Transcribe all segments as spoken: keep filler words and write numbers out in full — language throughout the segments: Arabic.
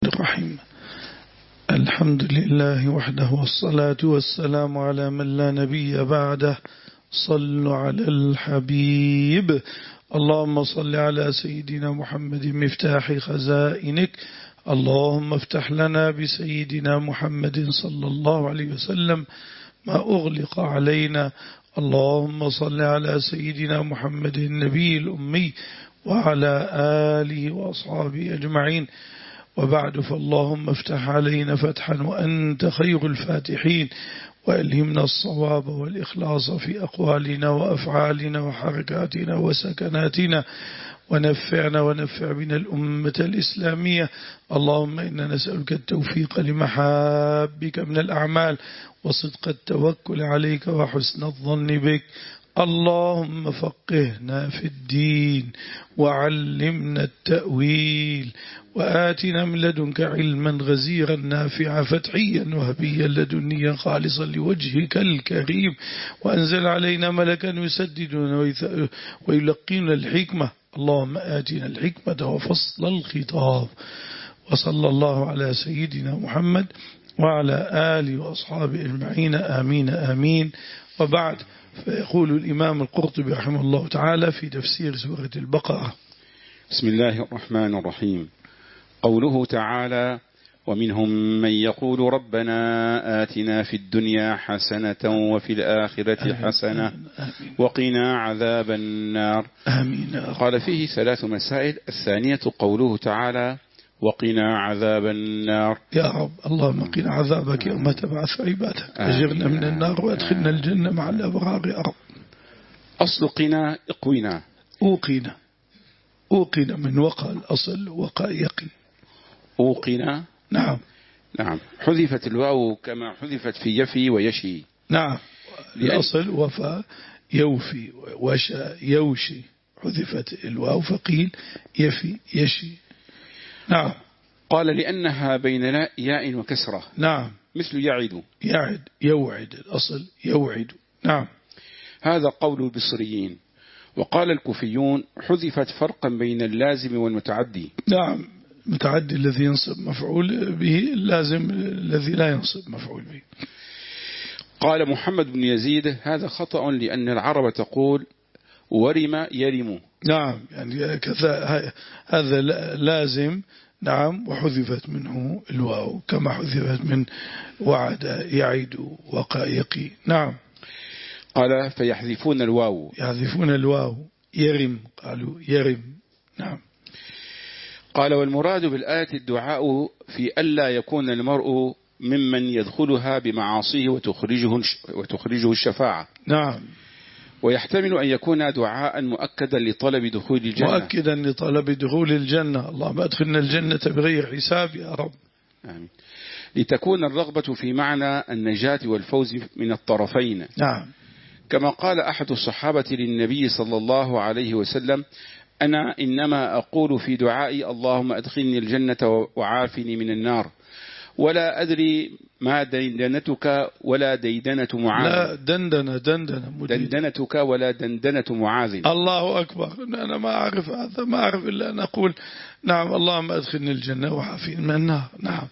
الرحيم. الحمد لله وحده والصلاة والسلام على من لا نبي بعده. صلوا على الحبيب. اللهم صل على سيدنا محمد مفتاح خزائنك. اللهم افتح لنا بسيدنا محمد صلى الله عليه وسلم ما أغلق علينا. اللهم صل على سيدنا محمد النبي الأمي وعلى آله وأصحابه أجمعين. وبعد، فاللهم افتح علينا فتحا وأنت خير الفاتحين، وألهمنا الصواب والإخلاص في أقوالنا وأفعالنا وحركاتنا وسكناتنا، ونفعنا ونفع بنا الأمة الإسلامية. اللهم إنا نسألك التوفيق لمحابك من الأعمال، وصدق التوكل عليك، وحسن الظن بك. اللهم فقهنا في الدين، وعلمنا التأويل، وآتنا من لدنك علما غزيرا نافعا فتحيا وهبيا لدنيا خالصا لوجهك الكريم. وأنزل علينا ملكا يسددنا ويلقينا الحكمة. اللهم آتنا الحكمة وفصل الخطاب. وصلى الله على سيدنا محمد وعلى آله وأصحابه أجمعين. آمين آمين. وبعد، فيقول الإمام القرطبي رحمه الله تعالى في تفسير سورة البقرة: بسم الله الرحمن الرحيم. قوله تعالى: ومنهم من يقول ربنا آتنا في الدنيا حسنة وفي الآخرة حسنة وقنا عذاب النار. آمين. قال فيه ثلاث مسائل. الثانية قوله تعالى: وقنا عذاب النار. يا رب، اللهم قنا عذابك يوم تبعث عبادك. أجرنا من النار وادخلنا الجنة مع الأبرار يا رب. أصل قنا اقونا، أوقنا أوقنا من وقع الأصل وقع يقي. أوقنا. نعم نعم. حذفت الواو كما حذفت في يفي ويشي. نعم. الأصل وفى يوفي وشى يوشي، حذفت الواو فقيل يفي يشي. نعم. قال لأنها بين ياء وكسرة. نعم. مثل يعد. يعد يوعد، الأصل يوعد. نعم. هذا قول البصريين. وقال الكوفيون: حذفت فرقا بين اللازم والمتعدي. نعم. متعدي الذي ينصب مفعول به، اللازم الذي لا ينصب مفعول به. قال محمد بن يزيد: هذا خطأ، لأن العرب تقول ورم يرم. نعم، يعني كذا، هذا لازم. نعم. وحذفت منه الواو كما حذفت من وعد يعد وقع يقي. نعم. قال: فيحذفون الواو. يحذفون الواو. يرم، قالوا يرم. نعم. قال: والمراد بالآية الدعاء في ألا يكون المرء ممن يدخلها بمعاصيه وتخرجه وتخرجه الشفاعة. نعم. ويحتمل أن يكون دعاء مؤكدا لطلب دخول الجنة. مؤكدا لطلب دخول الجنة. اللهم أدخلنا الجنة بغير حساب يا رب. آمين. لتكون الرغبة في معنى النجاة والفوز من الطرفين. نعم. كما قال أحد الصحابة للنبي صلى الله عليه وسلم: أنا إنما أقول في دعائي اللهم أدخلني الجنة وعافني من النار، ولا أدري ما دندنتك ولا ديدنة معاذ. لا، دندنة دندنة دندنتك ولا دندنة معاذ. الله أكبر. أنا ما أعرف هذا، ما أعرف إلا أن أقول نعم اللهم أدخلني الجنة وعافني من النار. نعم.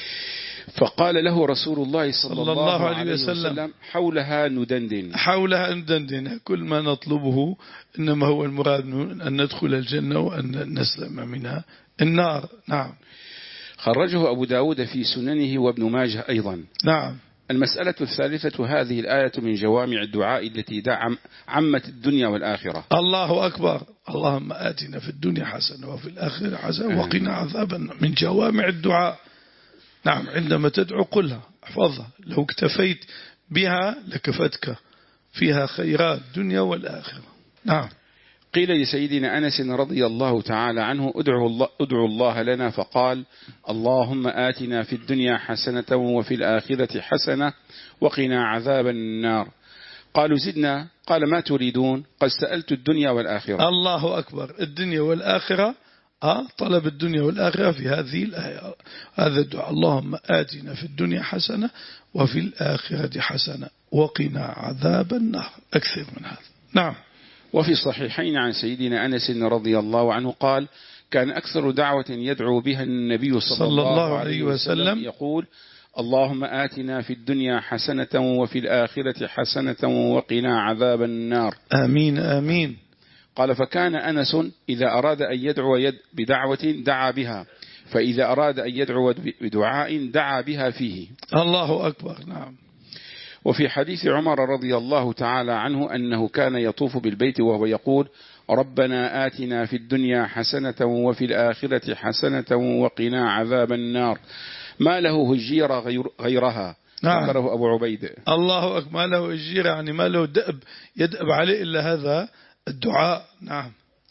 فقال له رسول الله صلى, صلى الله عليه وسلم: وسلم حولها ندندن. حولها ندندن. كل ما نطلبه إنما هو المراد أن ندخل الجنة وأن نسلم منها النار. نعم. خرجه أبو داود في سننه وابن ماجه أيضا. نعم. المسألة الثالثة: هذه الآية من جوامع الدعاء التي دعم عمت الدنيا والآخرة. الله أكبر. اللهم آتنا في الدنيا حسنة وفي الآخرة حسنة وقنا عذابا. من جوامع الدعاء. نعم. عندما تدعو قلها، احفظها. لو اكتفيت بها لكفتك، فيها خيرات الدنيا والآخرة. نعم. قيل لسيدنا أنس رضي الله تعالى عنه: ادعوا الله, ادعوا الله لنا، فقال: اللهم آتنا في الدنيا حسنة وفي الآخرة حسنة وقنا عذاب النار. قالوا: زدنا. قال: ما تريدون؟ قد سألت الدنيا والآخرة. الله أكبر. الدنيا والآخرة. آه طلب الدنيا والآخرة في هذه الآية. هذا الدعاء: اللهم آتنا في الدنيا حسنة وفي الآخرة حسنة وقنا عذاب النار. أكثر من هذا. نعم. وفي الصحيحين عن سيدنا أنس رضي الله عنه قال: كان أكثر دعوة يدعو بها النبي صلى, صلى الله, الله عليه وسلم يقول اللهم آتنا في الدنيا حسنة وفي الآخرة حسنة وقنا عذاب النار. آمين آمين. قال فكان أنس إذا أراد أن يدعو يد بدعوة دعا بها، فإذا أراد أن يدعو بدعاء دعا بها فيه. الله أكبر. نعم. وفي حديث عمر رضي الله تعالى عنه أنه كان يطوف بالبيت وهو يقول ربنا آتنا في الدنيا حسنة وفي الآخرة حسنة وقنا عذاب النار، ما له هجير غير غيرها. نعم. ذكره أبو عبيد. الله أكبر. ما له هجير يعني ما له دأب يدأب عليه إلا هذا الدعاء. نعم.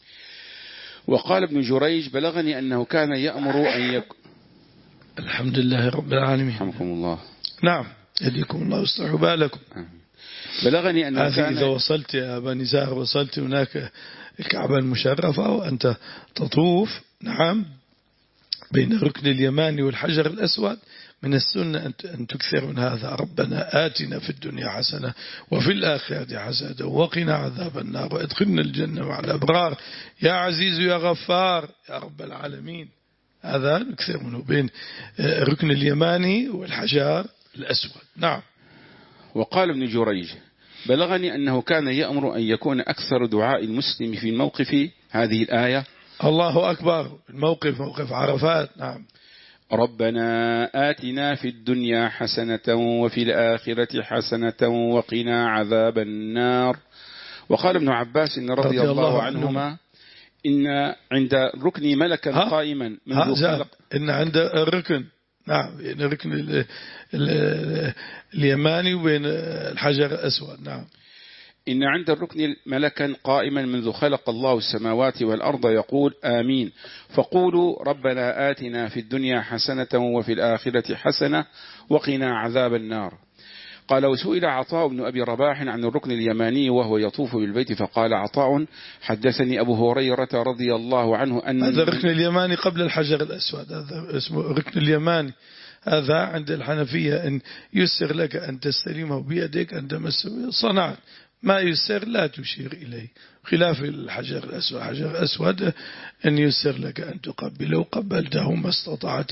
وقال ابن جريج بلغني أنه كان يأمر أن يكون. الحمد لله رب العالمين. رحمكم الله. نعم. يهديكم الله ويصلح بالكم. بلغني أنه كان إذا وصلت يا أبا نزار وصلت هناك الكعبة المشرفة وأنت تطوف، نعم، بين الركن اليماني والحجر الأسود، من السنة أن تكثر من هذا: ربنا آتنا في الدنيا حسنة وفي الآخرة حسنة وقنا عذاب النار وادخلنا الجنة مع الأبرار يا عزيز يا غفار يا رب العالمين. هذا نكثر منه بين الركن اليماني والحجر الأسود. نعم. وقال ابن جريج بلغني أنه كان يأمر أن يكون أكثر دعاء المسلم في الموقف هذه الآية الله أكبر. الموقف موقف عرفات. نعم. ربنا آتنا في الدنيا حسنة وفي الآخرة حسنة وقنا عذاب النار. وقال ابن عباس إن رضي, رضي الله, الله عنهما إن عند الركن ملكا قائما منذ خلق. إن عند الركن، نعم، بين الركن ال ال اليماني وبين الحجر الأسود. نعم. إن عند الركن ملكا قائما منذ خلق الله السماوات والأرض يقول آمين، فقولوا ربنا آتنا في الدنيا حسنة وفي الآخرة حسنة وقنا عذاب النار. قال وسئل عطاء بن أبي رباح عن الركن اليماني وهو يطوف بالبيت، فقال عطاء حدثني أبو هريرة رضي الله عنه أن هذا الركن اليماني قبل الحجر الأسود، هذا اسمه الركن اليماني. هذا عند الحنفية إن يسر لك أن تستلمه بيدك أن تمسه صنعت، ما يسر لا تشير إليه، خلاف الحجر الأسود. الحجر الأسود أن يسر لك أن تقبله قبلته ما استطعت،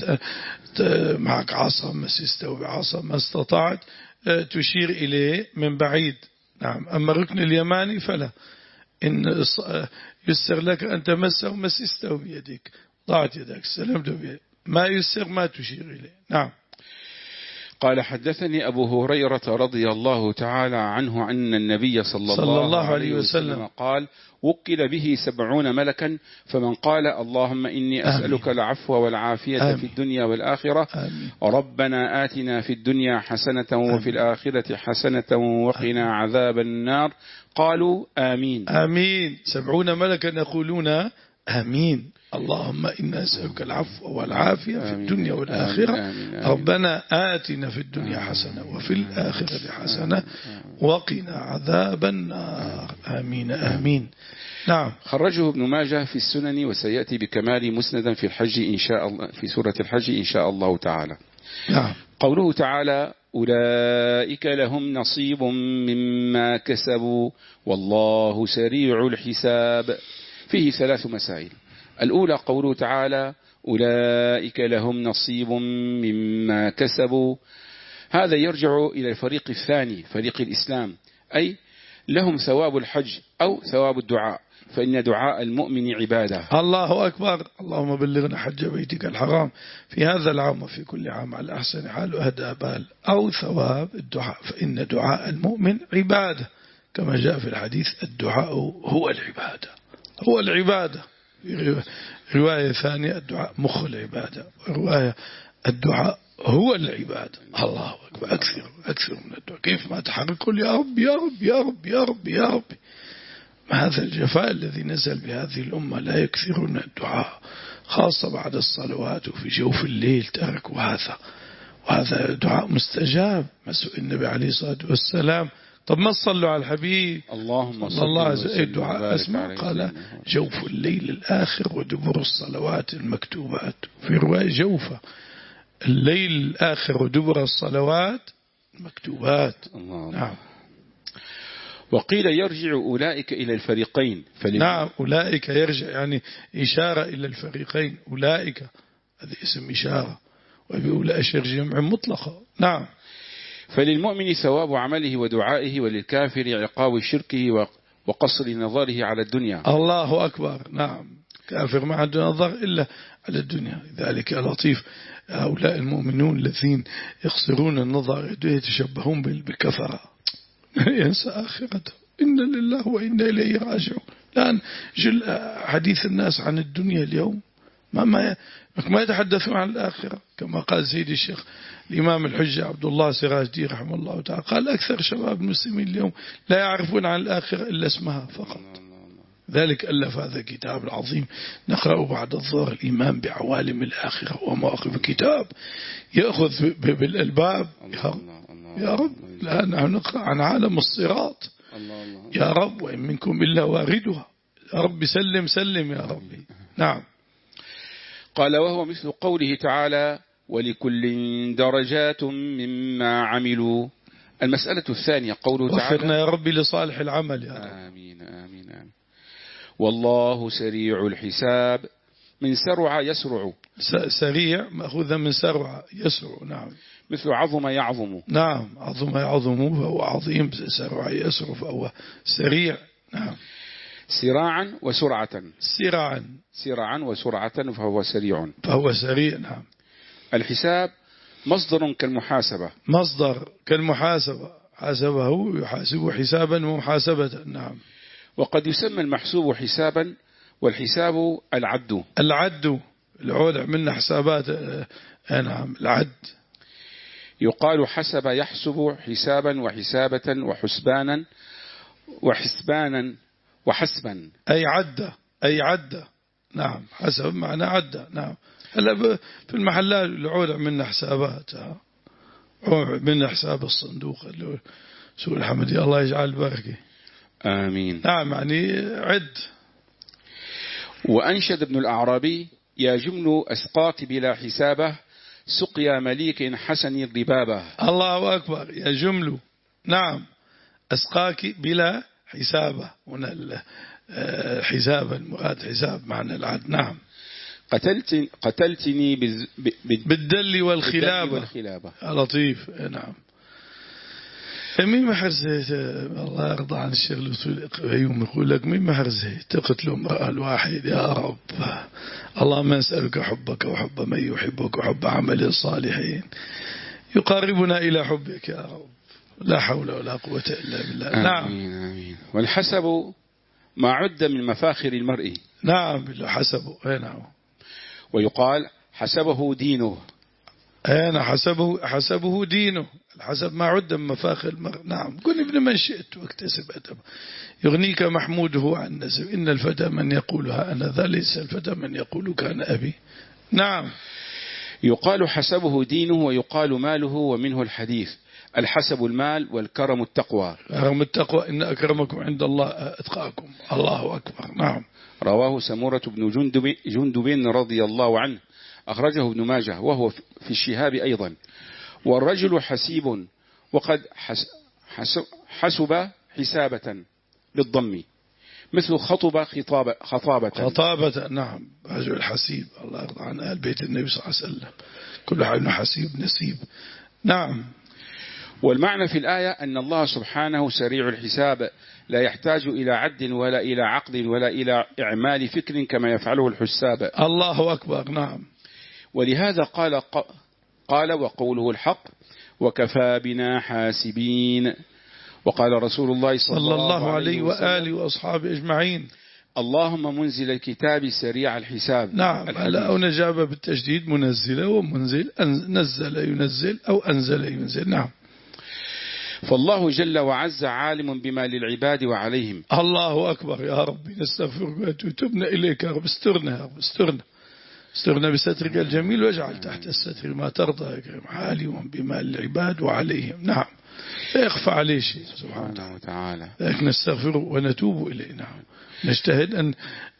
معك عصا ما استوى عصا ما استطعت تشير إليه من بعيد. نعم. أما الركن اليماني فلا، إن يسر لك أن تمسه ما استوى بيدك، ضاعت يدك سلمته بيدك، ما يسر ما تشير إليه. نعم. قال حدثني أبو هريرة رضي الله تعالى عنه أن النبي صلى, صلى الله, الله عليه وسلم, وسلم قال وكل به سبعون ملكا، فمن قال اللهم إني أسألك آمين. العفو والعافية آمين. في الدنيا والآخرة آمين. ربنا آتنا في الدنيا حسنة آمين. وفي الآخرة حسنة وقنا عذاب النار، قالوا آمين آمين. سبعون ملكا يقولون آمين. اللهم إنا نسألك العفو والعافية في الدنيا والآخرة. آمين آمين. ربنا آتنا في الدنيا حسنة وفي الآخرة حسنة وقنا عذاب النار. آمين آمين. نعم. خرجه ابن ماجه في السنن وسيأتي بكمال مسندا في الحج إن شاء الله، في سورة الحج إن شاء الله تعالى. نعم. قوله تعالى أولئك لهم نصيب مما كسبوا والله سريع الحساب، فيه ثلاث مسائل. الأولى قوله تعالى أولئك لهم نصيب مما كسبوا، هذا يرجع إلى الفريق الثاني، فريق الإسلام، أي لهم ثواب الحج أو ثواب الدعاء، فإن دعاء المؤمن عبادة. الله أكبر. اللهم بلغنا حج بيتك الحرام في هذا العام وفي كل عام على أحسن حال وأهدى بال، أو ثواب الدعاء، فإن دعاء المؤمن عبادة، كما جاء في الحديث الدعاء هو العبادة، هو العبادة. رواية ثانية الدعاء مخ العبادة، ورواية الدعاء هو العبادة. الله أكبر. أكثر أكثر من الدعاء. كيف ما تحرك قل يا رب يا رب يا رب يا رب يا رب. هذا الجفاء الذي نزل بهذه الأمة، لا يكثرون الدعاء، خاصة بعد الصلوات وفي جوف الليل تركوا هذا، وهذا دعاء مستجاب. ما سئل النبي عليه الصلاة والسلام طب ما صلوا على الحبيب اللهم صل الله عليه وسلم، الدعاء اسمع قال جوف الليل الآخر ودبر الصلوات المكتوبات، في رواية جوفة الليل الآخر ودبر الصلوات المكتوبات. الله. نعم. وقيل يرجع أولئك إلى الفريقين. نعم أولئك يرجع يعني إشارة إلى الفريقين، أولئك هذا اسم إشارة، وبأولئك جمع مطلقة. نعم. فللمؤمن ثواب عمله ودعائه، وللكافر عقاب شركه وقصر نظره على الدنيا. الله أكبر. نعم كافر ما عنده نظر إلا على الدنيا. ذلك لطيف. هؤلاء المؤمنون الذين يقصرون النظر يتشبهون بالكفرة ينسى آخرته. إنا لله وإنا إليه راجعون. الآن جل حديث الناس عن الدنيا اليوم ما ما ما يتحدثون عن الآخرة، كما قال سيدي الشيخ الإمام الحجة عبد الله سراج الدين رحمه الله تعالى، قال أكثر شباب المسلمين اليوم لا يعرفون عن الآخرة إلا اسمها فقط. ذلك ألف هذا الكتاب العظيم نقرأه بعد الظهر، الإيمان بعوالم الآخرة ومواقف. كتاب يأخذ بالألباب. يا رب لا نحن نقرأ عن عالم الصراط يا رب، وإن منكم إلا واردها. يا رب سلم سلم يا ربي. نعم. قال وهو مثل قوله تعالى ولكل درجات مما عملوا. المسألة الثانية قوله تعالى وفقنا يا ربي لصالح العمل يا رب. آمين آمين آمين. والله سريع الحساب. من سرع يسرع. سريع مأخوذا من سرع يسرع. نعم. مثل عظم يعظم. نعم عظم يعظم فهو عظيم، سرع يسرع فهو سريع. نعم. سراعا وسرعة. سراعا سراعا وسرعة فهو سريع. فهو سريع. نعم. الحساب مصدر كالمحاسبة. مصدر كالمحاسبة، حاسبه يحاسب حسابا ومحاسبة. نعم. وقد يسمى المحسوب حسابا، والحساب العد. العد العودة من حسابات. نعم العد. يقال حسب يحسب حسابا وحسابة وحسبانا وحسبانا وحسبا، أي عدة أي عدة. نعم حسب معنى عدة. نعم. هلا في المحلات العودة من حسابات، من حساب الصندوق سوء الحمد الله يجعل البركة. آمين. نعم يعني عد. وأنشد ابن الأعرابي يا جمل أسقاك بلا حسابه سقيا مليك حسن الضبابة. الله أكبر. يا جمل. نعم أسقاك بلا حسابه. هنا حسابا مراد حساب معنى العد. نعم. قتلت قتلتني بالدل والخلابة. والخلابة. لطيف. نعم. مين محر زيت الله يرضى عن الشغل يوم يقول لك مين محر زيت تقتل امرأة الواحد يا رب. اللهم نسألك حبك وحب من يحبك وحب عمل الصالحين يقاربنا إلى حبك يا رب. لا حول ولا قوة إلا بالله. آمين. نعم. آمين. والحسب ما عد من مفاخر المرء. نعم حسبه. نعم. ويقال حسبه دينه. أنا حسبه حسبه دينه. الحسب ما عد من مفاخر المرء. نعم. كن ابن من شئت واكتسب أدب يغنيك محموده عن نسب. إن الفتى من يقولها أنا ذا ليس الفتى من يقول كان أبي. نعم. يقال حسبه دينه ويقال ماله، ومنه الحديث الحسب المال والكرم التقوى. كرم التقوى إن أكرمكم عند الله أتقاكم. الله أكبر. نعم. رواه سمورة بن جندب, جندب رضي الله عنه، أخرجه ابن ماجه وهو في الشهاب أيضا. والرجل حسيب وقد حسب, حسب حسابة بالضم، مثل خطب خطابة خطابة. خطابة. نعم. رجل حسيب. الله يرضى عن آل بيت النبي صلى الله عليه وسلم. كل حال حسيب نسيب. نعم. والمعنى في الآية أن الله سبحانه سريع الحساب، لا يحتاج إلى عد ولا إلى عقد ولا إلى إعمال فكر كما يفعله الحساب. الله أكبر. نعم. ولهذا قال قال وقوله الحق وكفى بنا حاسبين. وقال رسول الله صلى, صلى الله, الله وسلم عليه وآله وأصحابه أجمعين اللهم منزل الكتاب سريع الحساب. نعم. لا نجابة بالتشديد منزل ومنزل، نزل ينزل أو أنزل ينزل. نعم. فالله جل وعز عالم بما للعباد وعليهم. الله أكبر. يا ربي نستغفرك وتبنا إليك يا رب. استرنا يا رب. استرنا استرنا بسترك الجميل واجعل تحت الستر ما ترضى يا كريم. عالم بما للعباد وعليهم. نعم. لا يخفى عليه شيء سبحانه وتعالى. لكن نستغفره ونتوب إليه. نعم. نجتهد أن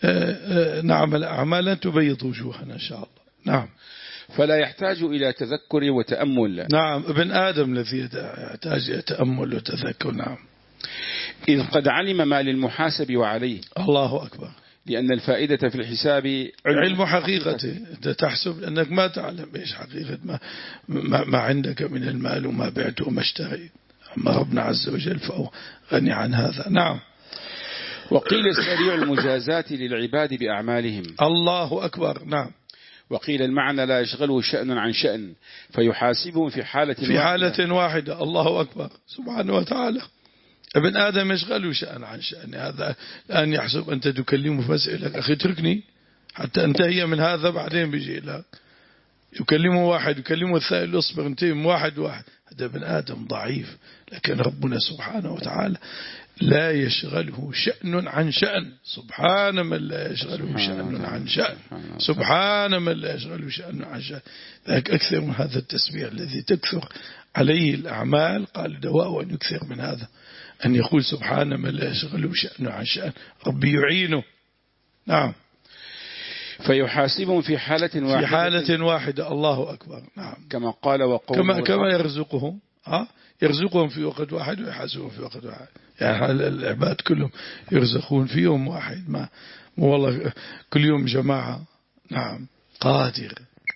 نعمل أعمالا تبيض وجوهنا إن شاء الله. نعم. فلا يحتاج إلى تذكر وتأمل. نعم. ابن آدم الذي يحتاج تأمل وتذكر. نعم. إذ قد علم ما للمحاسب وعليه. الله أكبر. لأن الفائدة في الحساب علم حقيقته. أنت تحسب أنك ما تعلم إيش حقيقة ما, ما, ما عندك من المال وما بعته وما اشتريت، أما ربنا عز وجل فهو غني عن هذا. نعم. وقيل سريع المجازات للعباد بأعمالهم. الله أكبر. نعم. وقيل المعنى لا يشغله شأن عن شأن فيحاسبهم في حالة في حالة واحدة. الله أكبر سبحانه وتعالى. ابن آدم يشغله شأن عن شأن. هذا الآن يحسب أنت تكلمه فاسألك أخي اتركني حتى انتهي من هذا، بعدين بيجي لك يكلمه واحد يكلمه الثاني اصبر انتهي من واحد واحد. هذا ابن آدم ضعيف، لكن ربنا سبحانه وتعالى لا يشغله شأن عن شأن. سبحان من لا يشغله شأن عن شأن. سبحان من لا يشغله شأن عن شأن. ذلك أكثر من هذا التسبيح الذي تكثر عليه الأعمال. قال دواء أن يكثر من هذا، أن يقول سبحان من لا يشغله شأن عن شأن، ربي يعينه. نعم. فيحاسبهم في حالة واحدة. في حالة واحدة. الله أكبر. نعم. كما قال وقوله كما, كما يرزقهم ها يرزقهم في وقت واحد ويحاسبهم في وقت واحد. يعني العباد كلهم يرزقون في يوم واحد، ما والله كل يوم جماعة. نعم. قادر.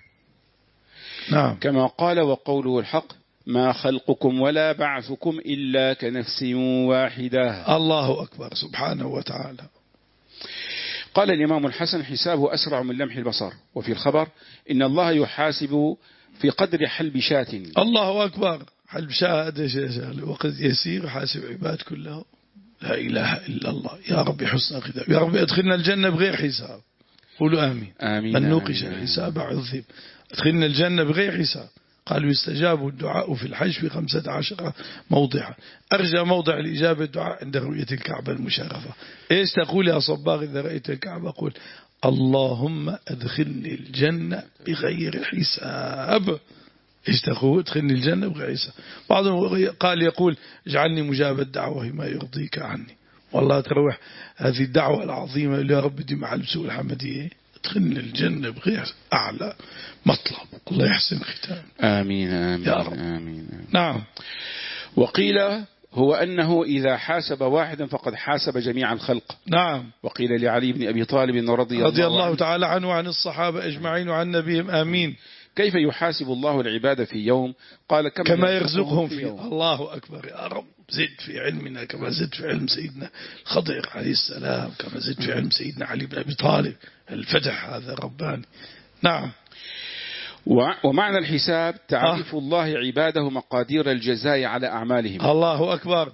نعم. كما قال وقوله الحق ما خلقكم ولا بعثكم إلا كنفس واحدة. الله أكبر سبحانه وتعالى. قال الإمام الحسن حسابه أسرع من لمح البصر. وفي الخبر إن الله يحاسب في قدر حلب شاة. الله أكبر. حلب شاة وقد يسير حاسب عباد كلهم. لا إله إلا الله. يا رب حسن الختام. يا رب أدخلنا الجنة بغير حساب. قولوا آمين. آمين. من نوقش الحساب عذب. أدخلنا الجنة بغير حساب. قالوا يستجاب الدعاء في الحج في خمسة عشر موضعا. أرجى موضع الإجابة الدعاء عند رؤية الكعبة المشرفة. إيش تقول يا صباغ إذا رأيت الكعبة؟ قول اللهم أدخلني الجنة بغير حساب. إيش تقول؟ أدخلني الجنة بغير حساب. بعضهم قال يقول اجعلني مجاب الدعوة ما يرضيك عني. والله تروح هذه الدعوة العظيمة يا رب دي مع لبسوء الحمدية ادخلني الجنة بغير أعلى مطلب. الله يحسن ختام. آمين آمين يا رب. آمين. نعم. وقيل هو أنه إذا حاسب واحدا فقد حاسب جميع الخلق. نعم. وقيل لعلي بن أبي طالب رضي, رضي الله, الله تعالى عنه وعن الصحابة أجمعين وعن نبيهم آمين. كيف يحاسب الله العباد في يوم؟ قال كما, كما يرزقهم في يوم. الله أكبر. يا رب زد في علمنا كما زد في علم سيدنا الخضر عليه السلام، كما زد في علم سيدنا علي بن أبي طالب. الفتح هذا رباني. نعم. ومعنى الحساب تعريف آه. الله عباده مقادير الجزاء على أعمالهم. الله أكبر.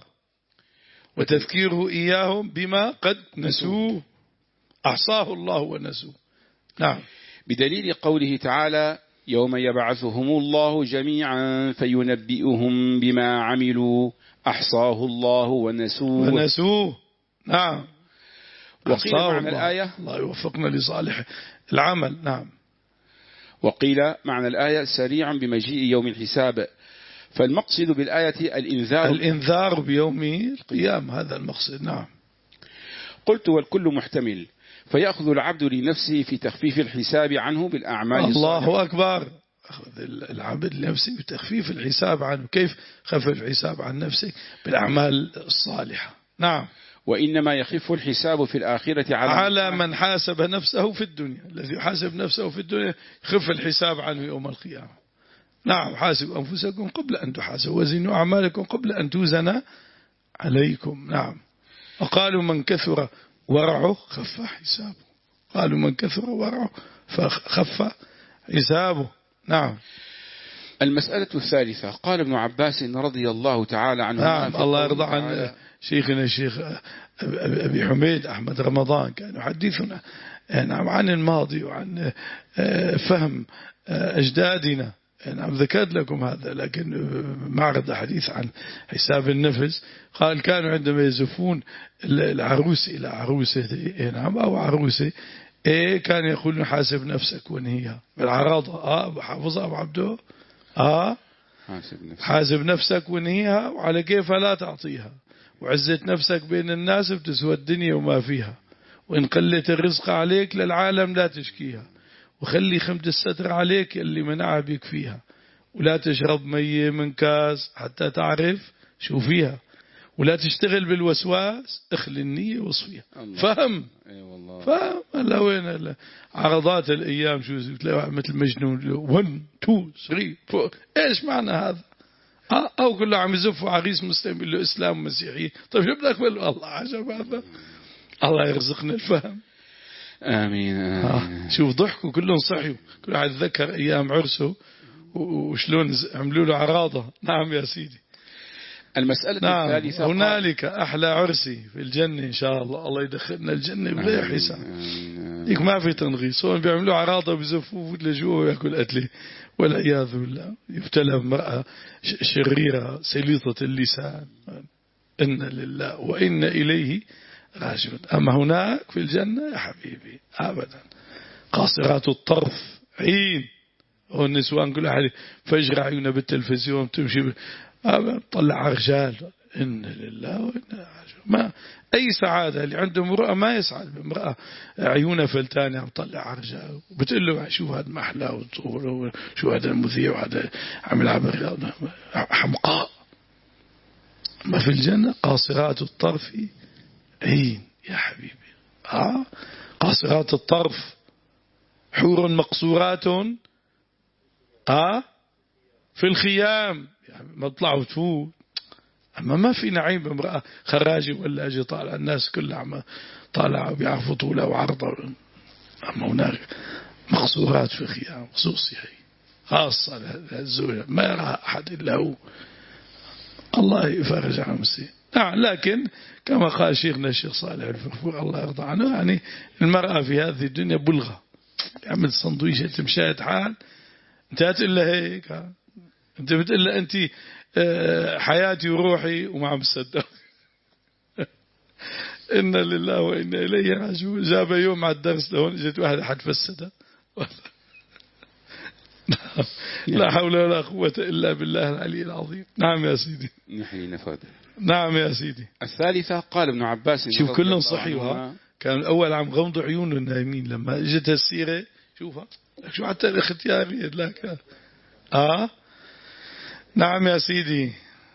وتذكيره إياهم بما قد نسوه. أحصاه الله ونسوه. نعم. بدليل قوله تعالى يوم يبعثهم الله جميعا فينبئهم بما عملوا أحصاه الله ونسوه. ونسوه. نعم. وقيل معنى الآية الله يوفقنا لصالح العمل. نعم. وقيل معنى الآية سريعا بمجيء يوم الحساب. فالمقصد بالآية الإنذار الإنذار بيوم القيامة. هذا المقصد. نعم. قلت والكل محتمل. فيأخذ العبد لنفسه في تخفيف الحساب عنه بالأعمال الله الصالحة. أكبر. أخذ العبد لنفسه بتخفيف الحساب عنه. كيف خفف الحساب عن نفسه؟ بالأعمال الصالحة. نعم. وإنما يخف الحساب في الآخرة على, على من حاسب نفسه في الدنيا. الذي يحاسب نفسه في الدنيا يخف الحساب عنه يوم القيامة. نعم. حاسبوا أنفسكم قبل أن تحاسبوا وزنوا أعمالكم قبل أن توزن عليكم. نعم. وقالوا من كثر ورعه خف حسابه. قالوا من كثر ورعه فخف حسابه. نعم. المسألة الثالثة قال ابن عباس رضي الله تعالى عنه. نعم. الله يرضى عن شيخنا الشيخ أبي حميد أحمد رمضان كان يحدثنا نعم عن الماضي وعن فهم أجدادنا. نعم. ذكرت لكم هذا لكن معرض حديث عن حساب النفس. قال كانوا عندما يزفون العروس إلى عروسه نعم أو عروسه إيه كان يقولون حاسب نفسك وانهيها بالعراضة. آه حافظها أبو عبده. آه حاسب نفسك, حاسب نفسك وانهيها وعلى كيف لا تعطيها. وعزت نفسك بين الناس بتسوى الدنيا وما فيها. وإن قلت الرزق عليك للعالم لا تشكيها. وخلي خمد الستر عليك اللي منعها بك فيها. ولا تشرب مية من كاس حتى تعرف شو فيها. ولا تشتغل بالوسواس، اخلي النية واصفيها. فهم أي والله. فهم. هلا وين عرضات الأيام شو تلاقي مثل مجنون واحد اثنين ثلاثة أربعة. إيش معنى هذا؟ أو كله عم يزفوا عريس مسلم له إسلام مسيحي. طيب شو بدك بقول الله عجب هذا. الله يرزقنا الفهم. آمين آمين. شوف ضحكوا كلهم صحيوا، كل واحد ذكر أيام عرسه وشلون عملوا له عراضة. نعم يا سيدي. المسألة نعم. الثالثة هنالك أحلى عرسي في الجنة إن شاء الله. الله يدخلنا الجنة بلا حساب. هيك ما في تنغيص. هون بيعملوا عراضة بزفوه لجوا ويأكل قتله والعياذ بالله. يبتلى امرأة شريرة سليطة اللسان. إن لله وإن إليه راجعون. أما هناك في الجنة يا حبيبي أبدا قاصرات الطرف عين. والنسوان كل أحد فجر عيونه بالتلفزيون تمشي طلع رجال. إن لله وإن راجعون. ما أي سعادة اللي عنده امرأة ما يسعد بامرأة عيونها فلتانة عم طلع رجال وبتقول له شو هذا محلى وتصور شو هذا المذيع وهذا عم يلعب الرياضة. حمقاء. ما في الجنة قاصرات الطرف عين يا حبيبي. آه قاصرات الطرف حور مقصورات آه في الخيام. يعني ما طلعوا تفوت. أما ما في نعيم بامرأة خراجي ولا أجي طالع الناس كلها عم طالع بيعرفوا طولة وعرضة. أما هناك مقصورات في الخيام خصوصي خاصة للزوجة ما يرى أحد إلا هو. الله يفرج عن مسيح. نعم. لكن كما قال شيخنا الشيخ صالح الفخفور الله يرضى عنه يعني المرأة في هذه الدنيا بلغة. يعمل سندويشة مشاهد حال انت هتقول لها هيك. انت بتقول لها انت حياتي وروحي وما عم تصدق. إن لله وإنا إليه راجعون. جاب يوم على الدرس لهون اجت واحدة حتفسدها. لا حول ولا قوة إلا بالله العلي العظيم. نعم يا سيدي. نحن نفاد. نعم يا سيدي. الثالثة قال ابن عباس شوف كلهم صحيحها. كان الأول عم غمضوا عيونه النايمين لما اجت السيرة. شوفها شو حتى الاختيارية لك. آه نعم يا سيدي.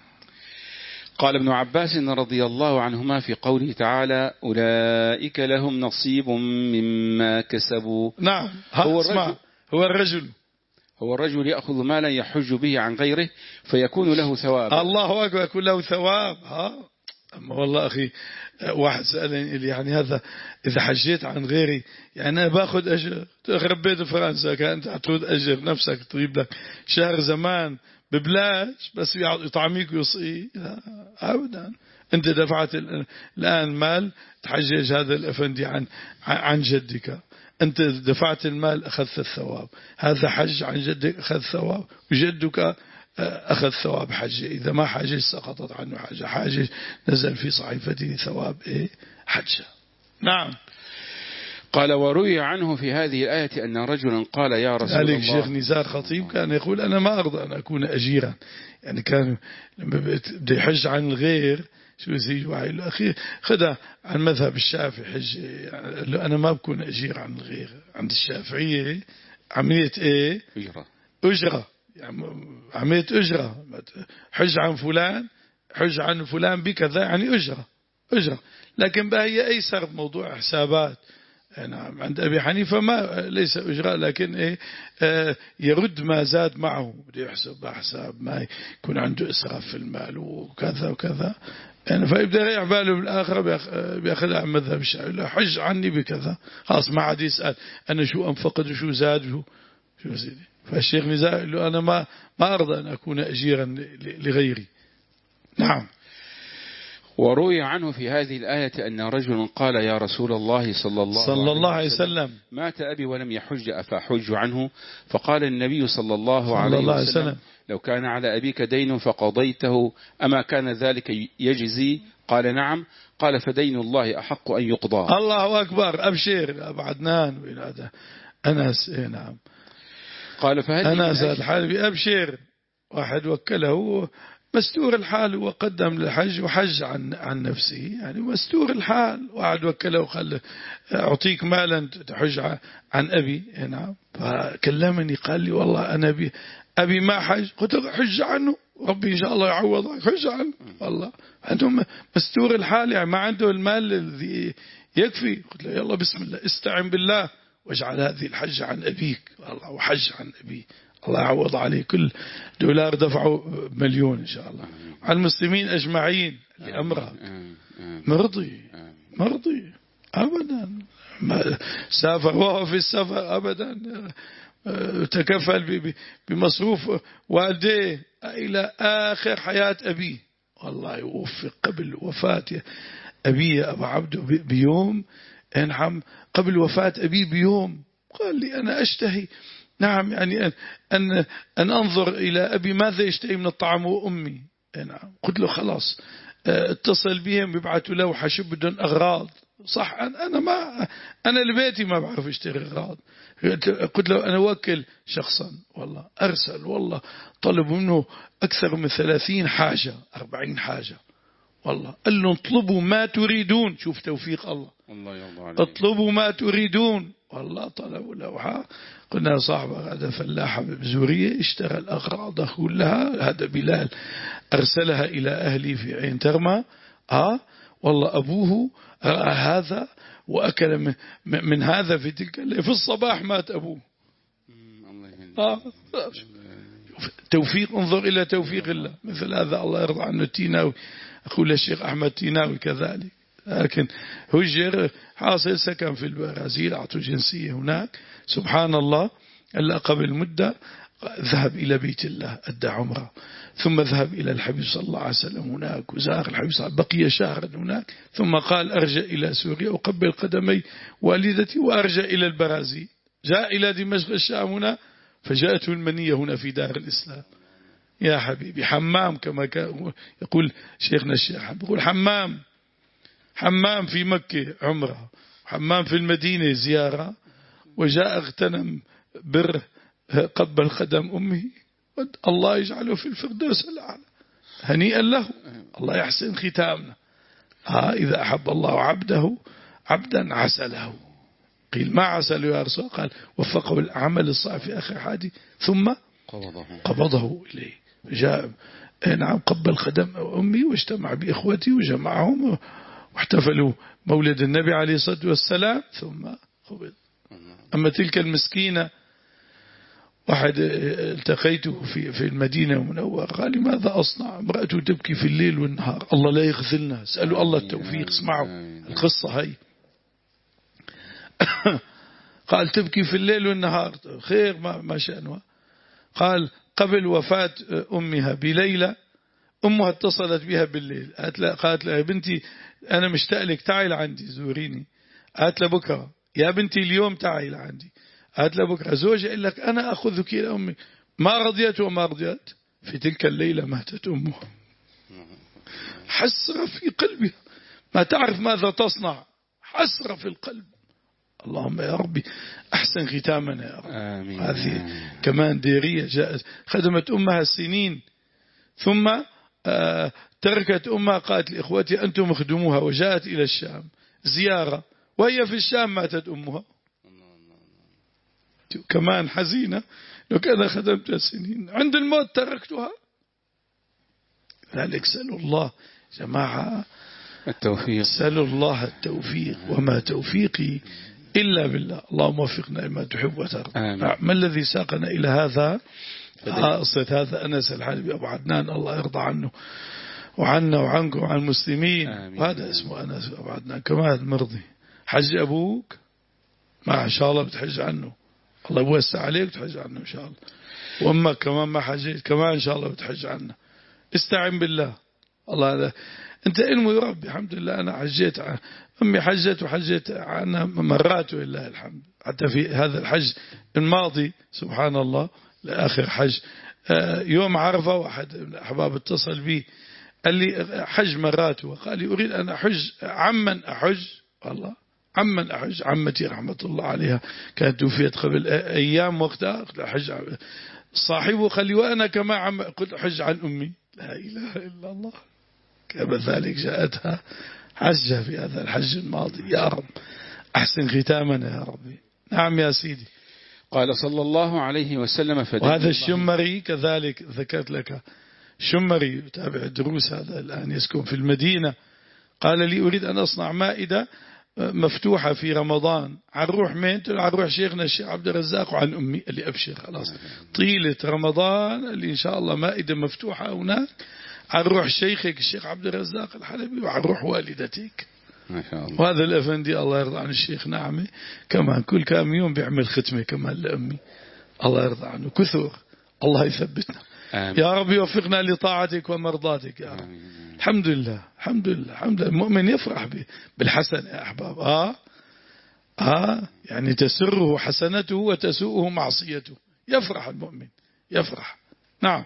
قال ابن عباس رضي الله عنهما في قوله تعالى أولئك لهم نصيب مما كسبوا. نعم. هو الرجل هو الرجل هو الرجل يأخذ مالا يحج به عن غيره فيكون له ثواب. الله أكبر يكون له ثواب. ها أما والله أخي واحد سألني يعني هذا إذا حجيت عن غيري يعني أنا باخذ أجر. ربيت فرنسا كانت هتاخذ أجر نفسك تجيب لك شهر زمان ببلاش بس يطعميك ويصقي. لا أبدا. أنت دفعت الآن مال تحجج هذا الأفندي عن عن جدك. أنت دفعت المال أخذت الثواب. هذا حج عن جدك أخذ ثواب وجدك أخذ ثواب حجه. إذا ما حجج سقطت عنه حجة. حاجج نزل في صحيفته ثواب إيه حجة. نعم. قال وروي عنه في هذه الآية أن رجلا قال يا رسول الله. الشيخ نزار خطيب كان يقول أنا ما أرضى أن أكون أجيرا. يعني كان لما بده يحج عن الغير شو يزيج واحد له أخي خذها عن مذهب الشافعي حج. يعني أنا ما بكون أجير عن الغير. عند الشافعية عملية إيه أجرة أجرة يعني عملية أجرة. حج عن فلان حج عن فلان بكذا يعني أجرة أجرة. لكن بقى هي أيسر موضوع حسابات. نعم. عند أبي حنيفة ما ليس أجرة لكن إيه آه يرد ما زاد معه. بده يحسب حساب ما يكون عنده إسراف في المال وكذا وكذا. يعني فيبدأ يريح باله بالآخرة بيأخذها عن مذهب الشافعي. حج عني بكذا خلاص ما عاد يسأل أنا شو أنفقد وشو زاد وشو شو سيدي. فالشيخ نزار قال له أنا ما ما أرضى أن أكون أجيرا لغيري. نعم. وروي عنه في هذه الآية أن رجل قال يا رسول الله صلى الله, صلى الله عليه وسلم مات أبي ولم يحج أفحج عنه. فقال النبي صلى الله صلى عليه الله وسلم وسلم لو كان على أبيك دين فقضيته أما كان ذلك يجزي؟ قال نعم. قال فدين الله أحق أن يقضى. الله أكبر. أبشر أبو عدنان وين هذا أنس. إيه نعم. قال فهل أنس الحالبي أبشر واحد وكله مستور الحال وقدم للحج وحج عن عن نفسه. يعني مستور الحال واحد وكله وقال أعطيك مالا تحج عن أبي. نعم. فكلمني قال لي والله أنا بي أبي ما حج، قلت له حج عنه ربي إن شاء الله يعوضك، حج عنه. والله عندهم مستور الحال، يعني ما عنده المال الذي يكفي. قلت له يلا بسم الله استعن بالله واجعل هذه الحج عن أبيك. والله وحج عن أبي، الله يعوض عليه، كل دولار دفعوا مليون إن شاء الله. على المسلمين أجمعين لأمره مرضي مرضي أبدا، ما سافر وهو في السفر أبدا، تكفل بمصروف والديه إلى آخر حياة أبيه. والله يوفق قبل وفاة أبي أبا عبده بيوم، انعم قبل وفاة أبي بيوم قال لي أنا أشتهي، نعم يعني أن, أن, أن أنظر إلى أبي ماذا يشتهي من الطعام وأمي. نعم قلت له خلاص اتصل بهم بيبعثوا له حشب بدون أغراض. صح أنا ما أنا لبيتي ما بعرف اشتري أغراض. قلت له أنا وكل شخصا، والله أرسل، والله طلبوا منه أكثر من ثلاثين حاجة أربعين حاجة. والله قال له اطلبوا ما تريدون، شوف توفيق الله، الله يرضى عليك، اطلبوا ما تريدون. والله طلبوا له. قلنا صاحبه هذا فلاح بزورية اشترى الأغراض كلها، هذا بلال أرسلها إلى أهلي في عين ترمى. آه والله أبوه رأى هذا وأكل من, من هذا في تلك الليلة، في الصباح مات أبوه. آه توفيق، انظر إلى توفيق الله. مثل هذا الله يرضى عنه التيناوي، أقول الشيخ أحمد تيناوي كذلك، لكن هجر حاصل سكن في البرازيل، أعطوا جنسية هناك. سبحان الله ألا قبل مدة ذهب إلى بيت الله أدى عمره، ثم ذهب إلى الحبيب صلى الله عليه وسلم هناك وزار الحبيب صلى الله عليه وسلم، بقي شهرا هناك، ثم قال أرجع إلى سوريا أقبل قدمي والدتي وأرجع إلى البرازيل. جاء إلى دمشق الشام هنا، فجاءته المنية هنا في دار الإسلام. يا حبيبي حمام كما يقول شيخنا الشيخ، يقول حمام حمام في مكة عمره، حمام في المدينة زيارة، وجاء اغتنم بر قبل قدم أمه، الله يجعله في الفردوس الأعلى، هنيئا له، الله يحسن ختامنا. ها إذا أحب الله عبده عبدا عسله، قيل ما عسله يا رسول، قال وفقه العمل الصالح في آخر حياته ثم قبضه, قبضه إليه. جاء نعم قبل قدم أمي واجتمع بإخوتي وجمعهم واحتفلوا مولد النبي عليه الصلاة والسلام ثم قبض. أما تلك المسكينة واحد التقيته في في المدينة المنورة قال لي ماذا أصنع، امرأته تبكي في الليل والنهار، الله لا يخذلنا، اسألوا الله التوفيق. اسمعوا القصة هاي. قال تبكي في الليل والنهار، خير ما, ما شأنها. قال قبل وفاة أمها بليلة أمها اتصلت بها بالليل، قالت لها يا بنتي أنا مشتاق لك، تعال عندي زوريني. قالت لها بكرة. يا بنتي اليوم تعال عندي. قالت لها بكرة. زوجي قال لك أنا أخذك إلى أمي. ما رضيت وما رضيت. في تلك الليلة ماتت أمها، حسرة في قلبها ما تعرف ماذا تصنع، حسرة في القلب. اللهم يا ربي أحسن ختامنا يا رب. آمين. هذه كمان ديرية جاءت خدمت أمها السنين، ثم آه تركت أمها، قالت لإخوتي أنتم اخدموها، وجاءت إلى الشام زيارة، وهي في الشام ماتت أمها. كمان حزينة، لو كان خدمتها سنين عند الموت تركتها. ذلك سألوا الله جماعة التوفيق، سألوا الله التوفيق، وما توفيقي إلا بالله. اللهم وفقنا لما تحب وترضى. ما الذي ساقنا إلى هذا؟ قصة هذا أنس الحلبي أبو عدنان، الله يرضى عنه وعنا وعنكم وعن المسلمين. وهذا اسمه أنس أبو عدنان كمان مرضي. حج أبوك ما شاء الله بتحج عنه، الله يوسع عليك تحج عنه إن شاء الله. وأمك كمان ما حجيت كمان إن شاء الله بتحج عنه. استعن بالله. الله هذا أنت إنمو يا ربي. الحمد لله أنا حجيت عن أمي، حجت وحجت عنها مرات ولله الحمد. حتى في هذا الحج الماضي سبحان الله لآخر حج يوم عرفة، واحد من الأحباب اتصل بي قال لي حج مرات، وقال لي أريد أن أحج عمن أحج. والله عمن أحج. عمتي رحمة الله عليها كانت توفيت قبل أيام وقتها، قلت حج صاحبه خلي وأنا كما عم قلت حج عن أمي. لا إله إلا الله. كما ذلك جاءتها حجة في هذا الحج الماضي. يا رب أحسن ختامنا يا ربي. نعم يا سيدي. قال صلى الله عليه وسلم وهذا الشمري كذلك ذكرت لك، شمري يتابع الدروس هذا الآن يسكن في المدينة، قال لي أريد أن أصنع مائدة مفتوحة في رمضان، هنروح مين؟ هنروح شيخنا الشيخ عبد الرزاق وعن أمي. اللي أبشر خلاص طيلة رمضان اللي إن شاء الله مائدة مفتوحة هناك، هنروح شيخك الشيخ عبد الرزاق الحلبي وهنروح والدتك ما شاء الله. وهذا الأفندي الله يرضى عن الشيخ نعمة كمان كل كام يوم بيعمل ختمة كمان لأمي الله يرضى عنه. كثر الله يثبتنا. آمين. يا رب يوفقنا لطاعتك ومرضاتك يا رب. الحمد لله الحمد لله الحمد لله. المؤمن يفرح بالحسن يا أحباب. آه آه يعني تسره حسنته وتسوءه معصيته، يفرح المؤمن يفرح. نعم.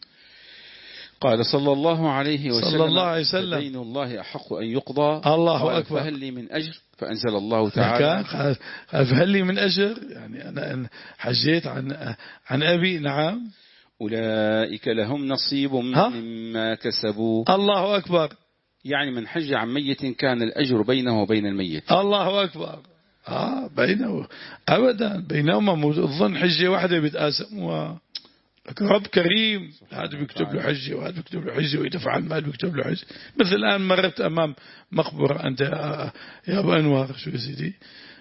قال صلى الله عليه وسلم صلى الله عليه وسلم دين الله أحق أن يقضى. الله أكبر. فهل لي من أجر؟ فأنزل الله تعالى فهل لي من أجر؟ يعني أنا حجيت عن عن أبي. نعم. أولئك لهم نصيب مما كسبوا. الله أكبر. يعني من حج عن ميت كان الأجر بينه وبين الميت. الله أكبر. آه بينه أبدا بينهما الظن حجة واحدة بتقاسموها. رب كريم، هذا بيكتب له حجة وهذا بيكتب له حجة ويدفع عن مال بيكتب له حجة. مثل الآن مرت أمام مقبرة أنت يا أبو أنوار شو سيدي،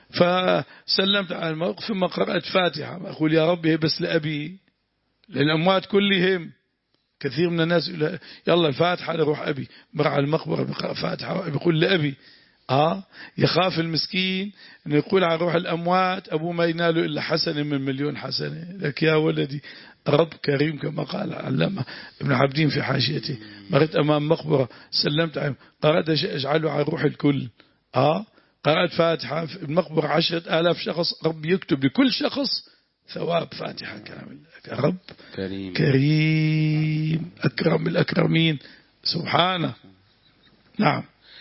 فسلمت على الموقف ثم قرأت فاتحة، أقول يا رب هي بس لأبي للأموات كلهم. كثير من الناس يقول يلا الفاتحة نروح أبي، مر على المقبرة بقرأ فاتحة بيقول لأبي. آه يخاف المسكين أن يقول عن روح الأموات أبوه ما يناله إلا حسنة من مليون حسنة. لك يا ولدي رب كريم كما قال علامة ابن عبدين في حاشيته. مرت أمام مقبرة سلمت عليهم قرأت أجعله على روح الكل. آه قرأت فاتحة في المقبرة عشرة آلاف شخص، رب يكتب لكل شخص ثواب فاتحة كامل. رب كريم كريم أكرم الأكرمين سبحانه. نعم.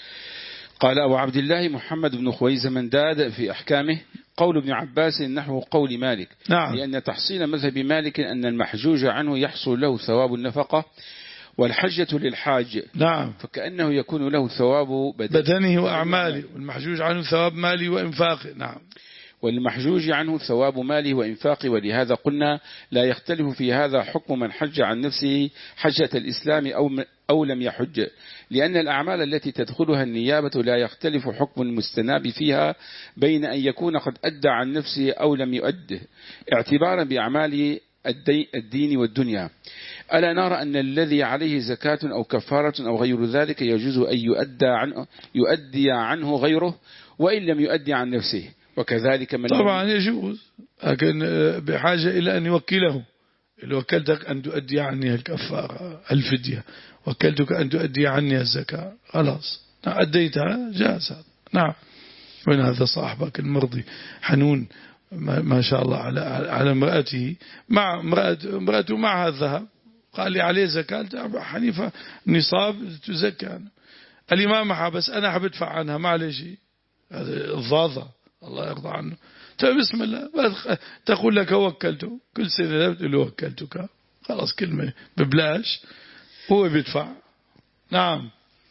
قال أبو عبد الله محمد بن خويزمنداد في أحكامه قول ابن عباس نحو قول مالك. نعم. لأن تحصيل مذهب مالك أن المحجوج عنه يحصل له ثواب النفقة والحجة للحاج. نعم. فكأنه يكون له ثواب بدنه, بدنه وأعماله، والمحجوج عنه ثواب ماله وإنفاقه. نعم. والمحجوج عنه ثواب ماله وإنفاقه. ولهذا قلنا لا يختلف في هذا حكم من حج عن نفسه حجة الإسلام أو أو لم يحج، لأن الأعمال التي تدخلها النيابة لا يختلف حكم المستناب فيها بين أن يكون قد أدى عن نفسه أو لم يؤده، اعتبارا بأعمال الدين والدنيا. ألا نرى أن الذي عليه زكاة أو كفارة أو غير ذلك يجوز أن يؤدى عنه يؤدي عنه غيره وإن لم يؤدي عن نفسه، وكذلك من طبعا يجوز، لكن بحاجة إلى أن يوكله. إذا وكلتك أن تؤدي عني الكفارة الفدية، وكلتك أن تؤدي عني الزكاة، خلاص أديتها جاز. نعم. وإن هذا صاحبك المرضي حنون ما شاء الله على على امرأته، مع امرأته معها الذهب، قال لي عليه زكاة. أبو حنيفة نصاب تزكى، الإمام بس أنا حب أدفع عنها معلش. هذا الضاضة الله يرضى عنه. بسم الله تقول لك وكلته كل سنة تقول له وكلتك، خلاص كلمة ببلاش هو بيدفع. نعم.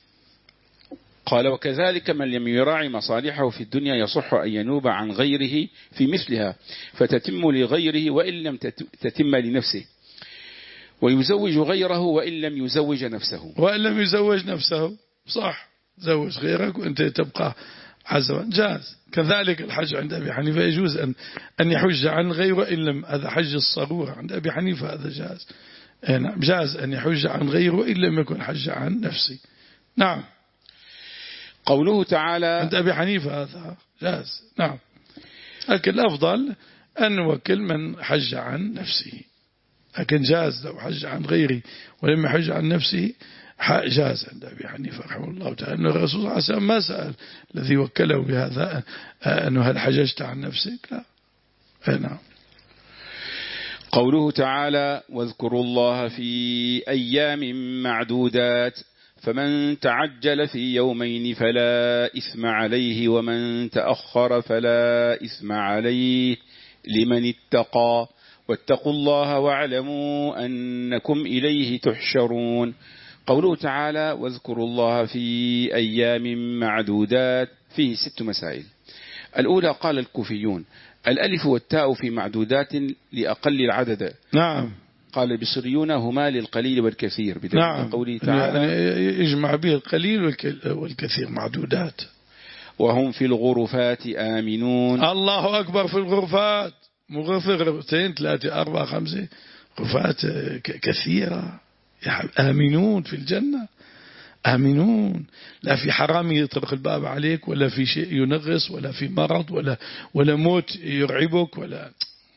قال وكذلك من لم يراعي مصالحه في الدنيا يصح أن ينوب عن غيره في مثلها فتتم لغيره وإن لم تتم لنفسه، ويزوج غيره وإن لم يزوج نفسه. وإن لم يزوج نفسه صح، زوج غيرك وأنت تبقى عزوا جاز. كذلك الحج عند أبي حنيفة يجوز أن أن يحج عن غيره إن لم، هذا حج الصرورة عند أبي حنيفة هذا جاز. نعم جاز أن يحج عن غيره إن لم يكن حج عن نفسه. نعم. قوله تعالى عند أبي حنيفة هذا جاز. نعم. لكن الأفضل أن نوكل من حج عن نفسه، لكن جاز لو حج عن غيره ولم يحج عن نفسه جاز عند أبي حنيفة رحمه الله تعالى. أن الرسول صلى الله عليه وسلم ما سأل الذي وكله بهذا أنه هل حججت عن نفسك؟ لا. نعم. قوله تعالى واذكروا الله في أيام معدودات فمن تعجل في يومين فلا إثم عليه ومن تأخر فلا إثم عليه لمن اتقى واتقوا الله واعلموا أنكم إليه تحشرون. قوله تعالى واذكروا الله في أيام معدودات فيه ست مسائل. الأولى قال الكوفيون الألف والتاء في معدودات لأقل العدد. نعم. قال البصريون هما للقليل والكثير بدليل نعم. قوله تعالى يعني يجمع به القليل والكثير معدودات. وهم في الغرفات آمنون. الله أكبر. في الغرفات، مو غرفة غرفتين ثلاثة أربعة خمسة، غرفات كثيرة. آمنون في الجنة، آمنون، لا في حرامي يطرق الباب عليك، ولا في شيء ينغص، ولا في مرض، ولا ولا موت يرعبك، ولا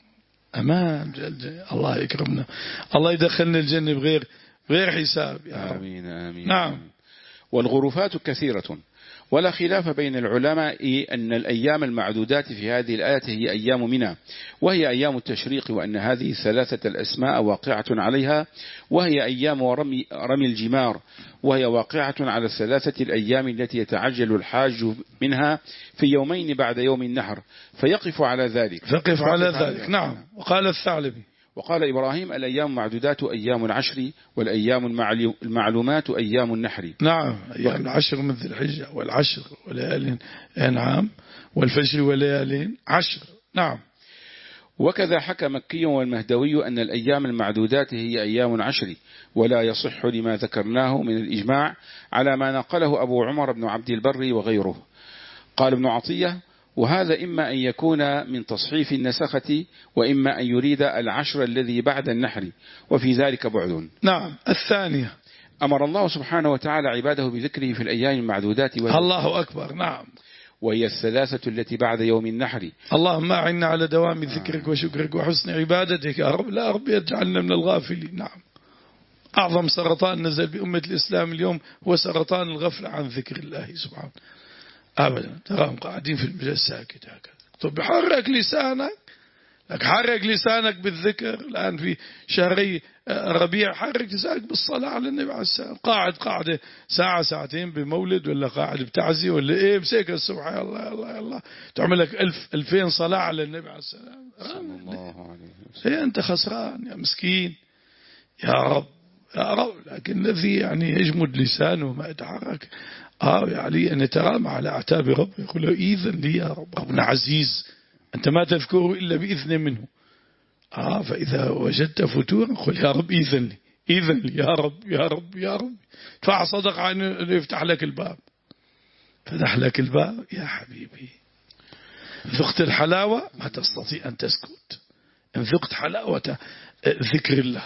أمان. الله يكرمنا، الله يدخلنا الجنة بغير غير حساب يا رب. آمين آمين. نعم. والغرفات كثيرة، ولا خلاف بين العلماء أن الأيام المعدودات في هذه الآية هي أيام منى، وهي أيام التشريق، وأن هذه الثلاثة الأسماء واقعة عليها، وهي أيام رمي, رمي الجمار، وهي واقعة على الثلاثة الأيام التي يتعجل الحاج منها في يومين بعد يوم النحر، فيقف على ذلك فيقف على ذلك. نعم. وقال الثعلبي وقال إبراهيم الأيام معدودات أيام العشر، والأيام المعلومات أيام النحر. نعم. أيام العشر من ذي الحجة، والعشر وليال أنعام، والفجر وليال عشر. نعم. وكذا حكى مكي والمهدوي أن الأيام المعدودات هي أيام العشر، ولا يصح لما ذكرناه من الإجماع على ما نقله أبو عمر بن عبد البر وغيره. قال ابن عطية: وهذا إما أن يكون من تصحيف النسخة، وإما أن يريد العشر الذي بعد النحر، وفي ذلك بعد. نعم. الثانية: أمر الله سبحانه وتعالى عباده بذكره في الأيام المعدودات. الله أكبر. نعم. وهي الثلاثة التي بعد يوم النحر. اللهم أعنا على دوام ذكرك وشكرك وحسن عبادتك يا رب، لا رب يجعلنا من الغافلين. نعم. أعظم سرطان نزل بأمة الإسلام اليوم هو سرطان الغفلة عن ذكر الله سبحانه. أبدا، تراهم قاعدين في المجلس ساكت هكذا. طب حرك لسانك، لك حرك لسانك بالذكر. الآن في شهري ربيع حرك لسانك بالصلاة على النبي عليه السلام. قاعد قاعدة ساعة ساعتين بمولد، ولا قاعد بتعزي، ولا إيه، بسيك الصبح يا الله يا الله يا الله تعمل لك ألف ألفين صلاة على النبي عليه السلام. صلى الله عليه وسلم. إيه أنت خسران يا مسكين يا رب يا رب. لكن الذي يعني يجمد لسانه ما يتحرك، آه يعني أن يترامى على أعتاب رب، يقول له: إذن لي يا رب، ربنا عزيز، أنت ما تذكره إلا بإذن منه. آه فإذا وجدت فتورا قل: يا رب إذن لي، إذن لي يا رب يا رب يا رب. ادفع صدق عن يفتح لك الباب. فتح لك الباب يا حبيبي. ذقت الحلاوة ما تستطيع أن تسكت. إن ذقت حلاوة ذكر الله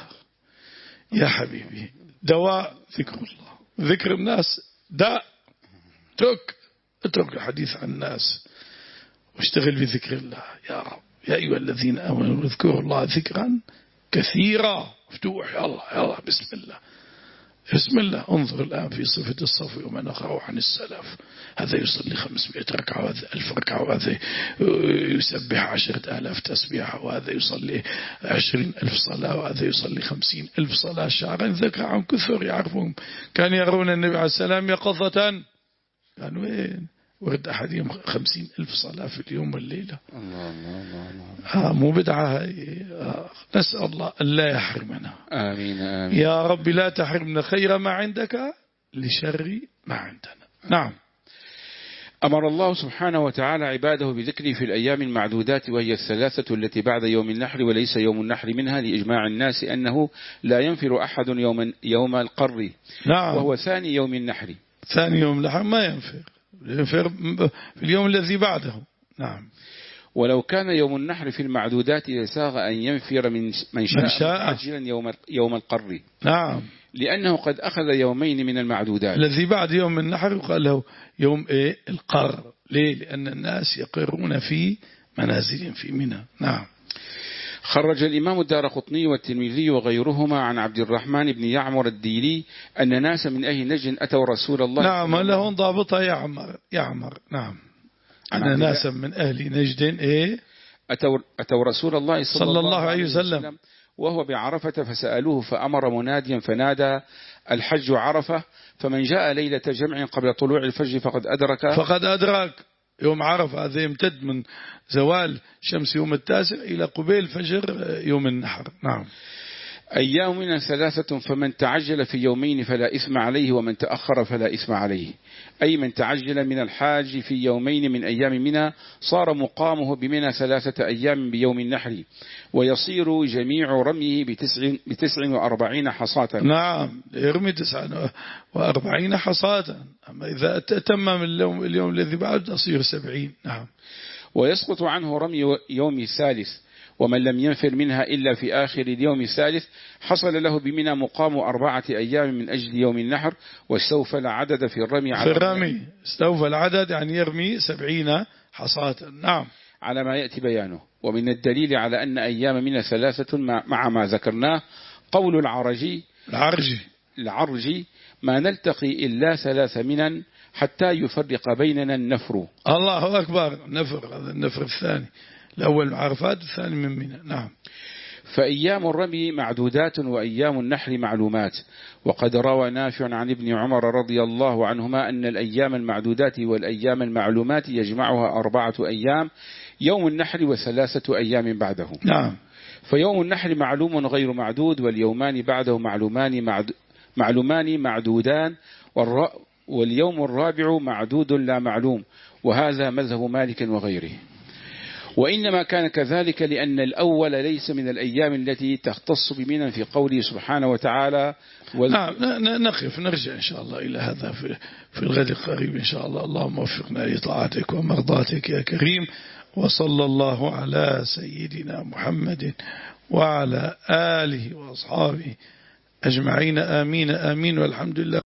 يا حبيبي، دواء ذكر الله. ذكر الناس داء. اترك اترك الحديث عن الناس واشتغل بذكر الله يا رب. يا أيها الذين آمنوا اذكروا الله ذكرا كثيرا. مفتوح يا الله يا الله. بسم الله بسم الله. انظر الآن في صفة الصف وما نقرأ عن السلف. هذا يصلي خمسمائة ركعة، وهذا ألف ركعة، وهذا يسبح عشرة آلاف تسبيحة، وهذا يصلي عشرين ألف صلاة، وهذا يصلي خمسين ألف صلاة شهرا. ذكر عن كثر يعرفهم. كان يرون النبي عليه السلام يقظة، كانوا وين ورد أحدهم خمسين ألف صلاة في اليوم والليلة. الله الله الله الله. ها مو بدعة. آه. نسأل الله أن لا يحرمنا. آمين آمين يا رب. لا تحرمنا خير ما عندك لشر ما عندنا. نعم. أمر الله سبحانه وتعالى عباده بذكره في الأيام المعدودات، وهي الثلاثة التي بعد يوم النحر، وليس يوم النحر منها، لإجماع الناس أنه لا ينفر أحد يوم, يوم القر. نعم. وهو ثاني يوم النحر. ثاني يوم النحر ما ينفر، ينفر في اليوم الذي بعده. نعم. ولو كان يوم النحر في المعدودات لساغ أن ينفر من من شاء, شاء. عاجلا يوم يوم القر. نعم. لأنه قد أخذ يومين من المعدودات. الذي بعد يوم النحر قال له يوم إيه القر. ليه؟ لأن الناس يقرون في منازلهم في منى. نعم. خرج الإمام الدارقطني والترمذي وغيرهما عن عبد الرحمن بن يعمر الديلي أن ناس من أهل نجد أتوا رسول الله. نعم. له ضابطة يعمر يعمر. نعم. أن ناسا من أهل نجد إيه أتوا, أتوا رسول الله صلى, صلى الله عليه وسلم, وسلم وهو بعرفة، فسألوه فأمر مناديا فنادى: الحج عرفة، فمن جاء ليلة جمع قبل طلوع الفجر فقد أدرك فقد أدرك يوم عرفة. هذا يمتد من زوال شمس يوم التاسع إلى قبيل فجر يوم النحر. نعم. أيامنا ثلاثة فمن تعجل في يومين فلا إثم عليه ومن تأخر فلا إثم عليه. أي من تعجل من الحاج في يومين من أيام منى صار مقامه بمنى ثلاثة أيام بيوم النحر، ويصير جميع رميه بتسع, بتسع وأربعين حصاة. نعم يرمي تسع وأربعين حصاة، أما إذا تتمم اليوم, اليوم الذي بعد تصير سبعين. نعم. ويسقط عنه رمي يوم الثالث، ومن لم ينفر منها إلا في آخر اليوم الثالث حصل له بمنى مقام أربعة أيام من أجل يوم النحر، واستوفى العدد في الرمي في الرمي استوفى العدد يعني يرمي سبعين حصاة. نعم. على ما يأتي بيانه. ومن الدليل على أن أيام منى ثلاثة مع ما ذكرناه قول العرجي العرجي العرجي ما نلتقي إلا ثلاث منن حتى يفرق بيننا النفر. الله أكبر. نفر، هذا النفر الثاني، الأول من عرفات الثاني من منى. نعم. فأيام الرمي معدودات وأيام النحر معلومات. وقد روى نافع عن ابن عمر رضي الله عنهما أن الأيام المعدودات والأيام المعلومات يجمعها أربعة أيام، يوم النحر وثلاثة أيام بعده. نعم. فيوم النحر معلوم غير معدود، واليومان بعده معلومان معد معلومان معدودان، واليوم الرابع معدود لا معلوم، وهذا مذهب مالك وغيره. وإنما كان كذلك لأن الأول ليس من الأيام التي تختص بمنى في قوله سبحانه وتعالى و... نعم. نقف نرجع إن شاء الله إلى هذا في, في الغد القريب إن شاء الله. اللهم وفقنا لطاعتك ومرضاتك يا كريم، وصلى الله على سيدنا محمد وعلى آله وأصحابه أجمعين. آمين آمين، والحمد لله.